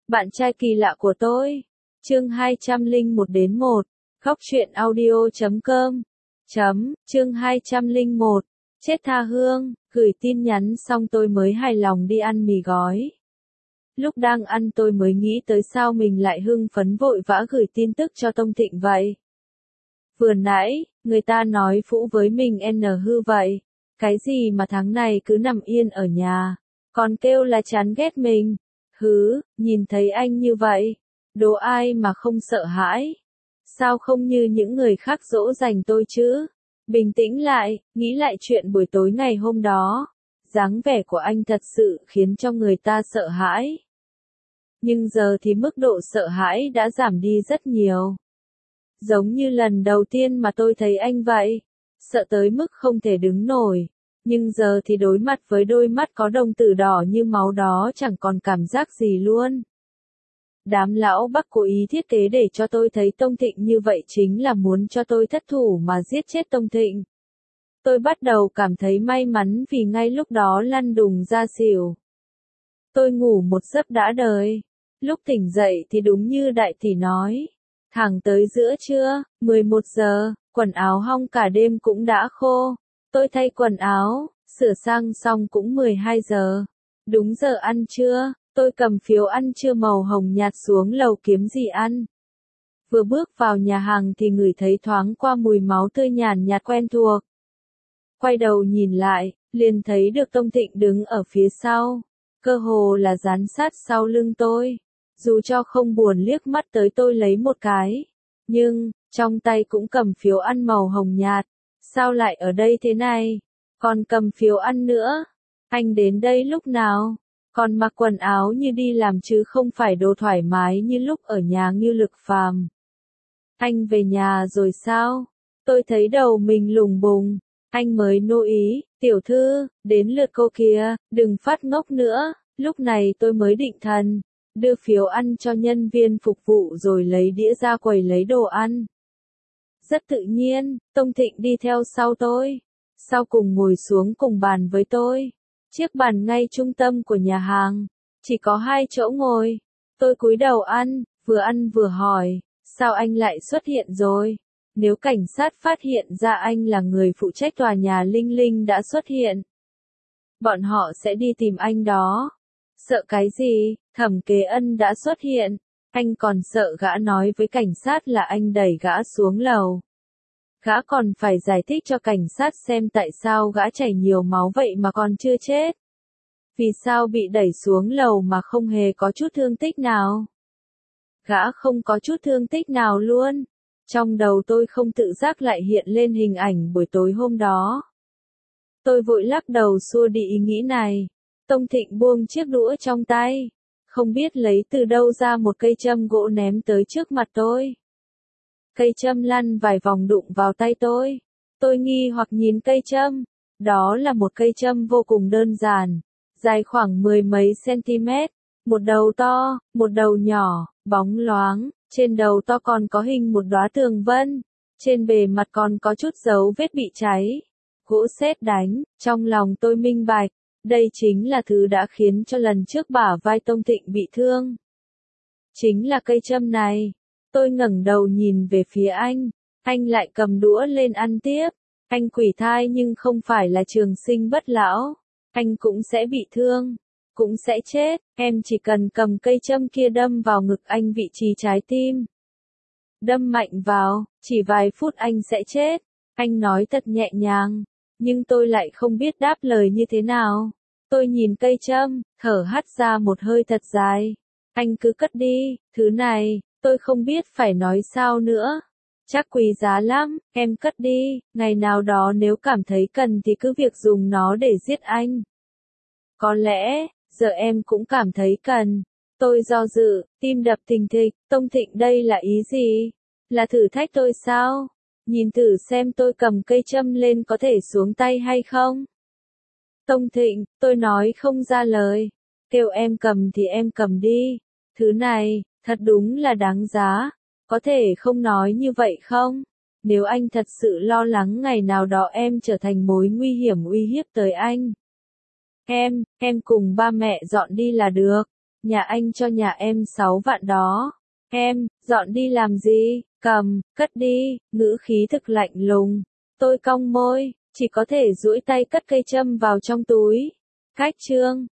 Bạn trai kỳ lạ của tôi. Chương 201-1. Khóc chuyện audio.com. Chương 201. Chết tha hương. Gửi tin nhắn xong tôi mới hài lòng đi ăn mì gói. Lúc đang ăn tôi mới nghĩ tới sao mình lại hưng phấn vội vã gửi tin tức cho Tông Thịnh vậy. Vừa nãy, người ta nói phũ với mình hư vậy. Cái gì mà tháng này cứ nằm yên ở nhà. Còn kêu là chán ghét mình. Nhìn thấy anh như vậy. Đố ai mà không sợ hãi. Sao không như những người khác dỗ dành tôi chứ? Bình tĩnh lại, nghĩ lại chuyện buổi tối ngày hôm đó. Dáng vẻ của anh thật sự khiến cho người ta sợ hãi. Nhưng giờ thì mức độ sợ hãi đã giảm đi rất nhiều. Giống như lần đầu tiên mà tôi thấy anh vậy. Sợ tới mức không thể đứng nổi. Nhưng giờ thì đối mặt với đôi mắt có đồng tử đỏ như máu đó chẳng còn cảm giác gì luôn. Đám lão Bắc cố ý thiết kế để cho tôi thấy Tông Thịnh như vậy chính là muốn cho tôi thất thủ mà giết chết Tông Thịnh. Tôi bắt đầu cảm thấy may mắn vì ngay lúc đó lăn đùng ra xỉu. Tôi ngủ một giấc đã đời. Lúc tỉnh dậy thì đúng như đại tỷ nói. Thẳng tới giữa trưa, 11 giờ, quần áo hong cả đêm cũng đã khô. Tôi thay quần áo, sửa sang xong cũng 12 giờ. Đúng giờ ăn trưa, tôi cầm phiếu ăn trưa màu hồng nhạt xuống lầu kiếm gì ăn. Vừa bước vào nhà hàng thì ngửi thấy thoáng qua mùi máu tươi nhàn nhạt quen thuộc. Quay đầu nhìn lại, liền thấy được Tông Thịnh đứng ở phía sau. Cơ hồ là dán sát sau lưng tôi. Dù cho không buồn liếc mắt tới tôi lấy một cái. Nhưng, trong tay cũng cầm phiếu ăn màu hồng nhạt. Sao lại ở đây thế này? Còn cầm phiếu ăn nữa. Anh đến đây lúc nào? Còn mặc quần áo như đi làm chứ không phải đồ thoải mái như lúc ở nhà Ngưu Lực Phàm. Anh về nhà rồi sao? Tôi thấy đầu mình lùng bùng. Anh mới nô ý, tiểu thư, đến lượt cô kia, đừng phát ngốc nữa. Lúc này tôi mới định thần, đưa phiếu ăn cho nhân viên phục vụ rồi lấy đĩa ra quầy lấy đồ ăn. Rất tự nhiên, Tông Thịnh đi theo sau tôi. Sau cùng ngồi xuống cùng bàn với tôi. Chiếc bàn ngay trung tâm của nhà hàng. Chỉ có 2 chỗ ngồi. Tôi cúi đầu ăn vừa hỏi. Sao anh lại xuất hiện rồi? Nếu cảnh sát phát hiện ra anh là người phụ trách tòa nhà Linh Linh đã xuất hiện. Bọn họ sẽ đi tìm anh đó. Sợ cái gì? Thẩm Kế Ân đã xuất hiện. Anh còn sợ gã nói với cảnh sát là anh đẩy gã xuống lầu. Gã còn phải giải thích cho cảnh sát xem tại sao gã chảy nhiều máu vậy mà còn chưa chết. Vì sao bị đẩy xuống lầu mà không hề có chút thương tích nào? Gã không có chút thương tích nào luôn. Trong đầu tôi không tự giác lại hiện lên hình ảnh buổi tối hôm đó. Tôi vội lắc đầu xua đi ý nghĩ này. Tông Thịnh buông chiếc đũa trong tay. Không biết lấy từ đâu ra một cây châm gỗ ném tới trước mặt tôi. Cây châm lăn vài vòng đụng vào tay tôi. Tôi nghi hoặc nhìn cây châm. Đó là một cây châm vô cùng đơn giản. Dài khoảng 10 mấy cm. Một đầu to, một đầu nhỏ, bóng loáng. Trên đầu to còn có hình một đóa tường vân. Trên bề mặt còn có chút dấu vết bị cháy. Gỗ sét đánh. Trong lòng tôi minh bạch. Đây chính là thứ đã khiến cho lần trước bả vai Tông Thịnh bị thương. Chính là cây châm này. Tôi ngẩng đầu nhìn về phía anh. Anh lại cầm đũa lên ăn tiếp. Anh quỷ thai nhưng không phải là trường sinh bất lão. Anh cũng sẽ bị thương. Cũng sẽ chết. Em chỉ cần cầm cây châm kia đâm vào ngực anh vị trí trái tim. Đâm mạnh vào, chỉ vài phút anh sẽ chết. Anh nói thật nhẹ nhàng. Nhưng tôi lại không biết đáp lời như thế nào. Tôi nhìn cây châm, thở hắt ra một hơi thật dài. Anh cứ cất đi, thứ này, tôi không biết phải nói sao nữa. Chắc quý giá lắm, em cất đi, ngày nào đó nếu cảm thấy cần thì cứ việc dùng nó để giết anh. Có lẽ, giờ em cũng cảm thấy cần. Tôi do dự, tim đập thình thịch, Tông Thịnh đây là ý gì? Là thử thách tôi sao? Nhìn thử xem tôi cầm cây châm lên có thể xuống tay hay không? Tông Thịnh, tôi nói không ra lời. Kêu em cầm thì em cầm đi. Thứ này, thật đúng là đáng giá. Có thể không nói như vậy không? Nếu anh thật sự lo lắng ngày nào đó em trở thành mối nguy hiểm uy hiếp tới anh. Em cùng ba mẹ dọn đi là được. nhà anh cho nhà em 6 vạn đó. Em, dọn đi làm gì, cầm, cất đi, ngữ khí thực lạnh lùng. Tôi cong môi, chỉ có thể duỗi tay cất cây châm vào trong túi. Cách chương